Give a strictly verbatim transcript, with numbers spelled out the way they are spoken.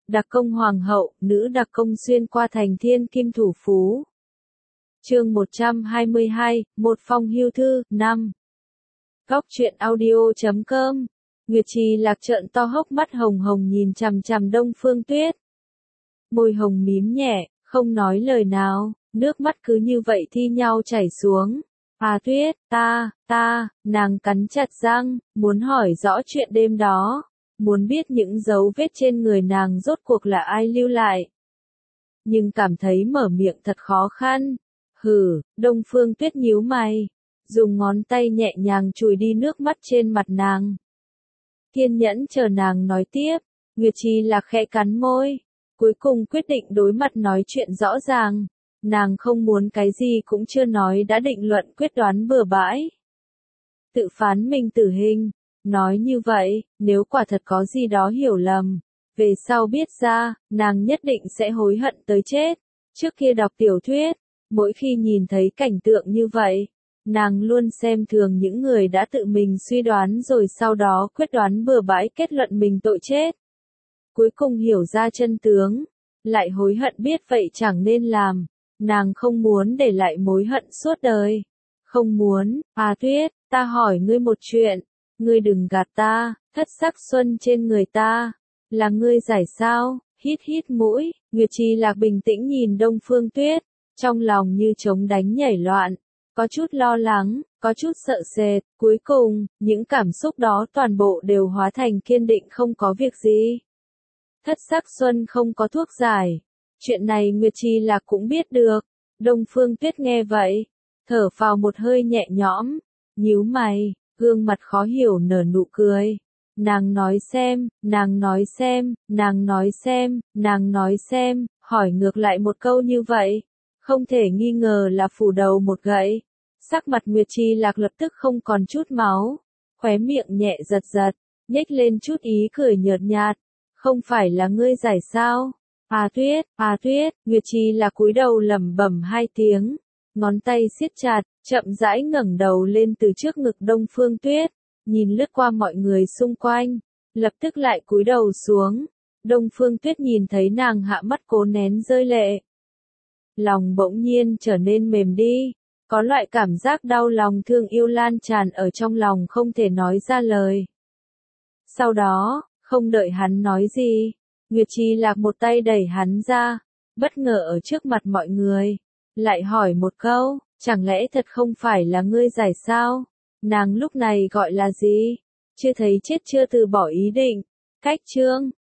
Đặc công hoàng hậu, nữ đặc công xuyên qua thành thiên kim thủ phú. Chương một trăm hai mươi hai, một phong hưu thư, năm. Góc truyện audio chấm com. Nguyệt Trì Lạc trợn to hốc mắt hồng hồng nhìn chằm chằm Đông Phương Tuyết. Môi hồng mím nhẹ, không nói lời nào, nước mắt cứ như vậy thi nhau chảy xuống. À Tuyết, ta, ta, nàng cắn chặt răng, muốn hỏi rõ chuyện đêm đó, muốn biết những dấu vết trên người nàng rốt cuộc là ai lưu lại. Nhưng cảm thấy mở miệng thật khó khăn. Hừ, Đông Phương Tuyết nhíu mày, dùng ngón tay nhẹ nhàng chùi đi nước mắt trên mặt nàng. Kiên nhẫn chờ nàng nói tiếp, Nguyệt Trì Lạc khẽ cắn môi, cuối cùng quyết định đối mặt nói chuyện rõ ràng. Nàng không muốn cái gì cũng chưa nói đã định luận quyết đoán bừa bãi. Tự phán mình tử hình, nói như vậy, nếu quả thật có gì đó hiểu lầm, về sau biết ra, nàng nhất định sẽ hối hận tới chết. Trước kia đọc tiểu thuyết, mỗi khi nhìn thấy cảnh tượng như vậy, nàng luôn xem thường những người đã tự mình suy đoán rồi sau đó quyết đoán bừa bãi kết luận mình tội chết. Cuối cùng hiểu ra chân tướng, lại hối hận biết vậy chẳng nên làm. Nàng không muốn để lại mối hận suốt đời. Không muốn. À Tuyết, ta hỏi ngươi một chuyện. Ngươi đừng gạt ta, thất sắc xuân trên người ta. Là ngươi giải sao? Hít hít mũi. Nguyệt Trì Lạc bình tĩnh nhìn Đông Phương Tuyết. Trong lòng như trống đánh nhảy loạn. Có chút lo lắng, có chút sợ sệt. Cuối cùng, những cảm xúc đó toàn bộ đều hóa thành kiên định không có việc gì. Thất sắc xuân không có thuốc giải. Chuyện này Nguyệt Trì Lạc cũng biết được. Đông Phương Tuyết nghe vậy, thở phào một hơi nhẹ nhõm, nhíu mày, gương mặt khó hiểu nở nụ cười. Nàng nói xem, nàng nói xem, nàng nói xem, nàng nói xem, hỏi ngược lại một câu như vậy, không thể nghi ngờ là phủ đầu một gậy. Sắc mặt Nguyệt Trì Lạc lập tức không còn chút máu, khóe miệng nhẹ giật giật, nhếch lên chút ý cười nhợt nhạt. Không phải là ngươi giải sao? À Tuyết, à Tuyết, Nguyệt Trì Lạc cúi đầu lẩm bẩm hai tiếng, ngón tay siết chặt, chậm rãi ngẩng đầu lên từ trước ngực Đông Phương Tuyết, nhìn lướt qua mọi người xung quanh, lập tức lại cúi đầu xuống. Đông Phương Tuyết nhìn thấy nàng hạ mắt cố nén rơi lệ, lòng bỗng nhiên trở nên mềm đi, có loại cảm giác đau lòng thương yêu lan tràn ở trong lòng không thể nói ra lời. Sau đó, không đợi hắn nói gì, Nguyệt Trì Lạc một tay đẩy hắn ra, bất ngờ ở trước mặt mọi người, lại hỏi một câu, chẳng lẽ thật không phải là ngươi giải sao? Nàng lúc này gọi là gì? Chưa thấy chết chưa từ bỏ ý định. Cách chương,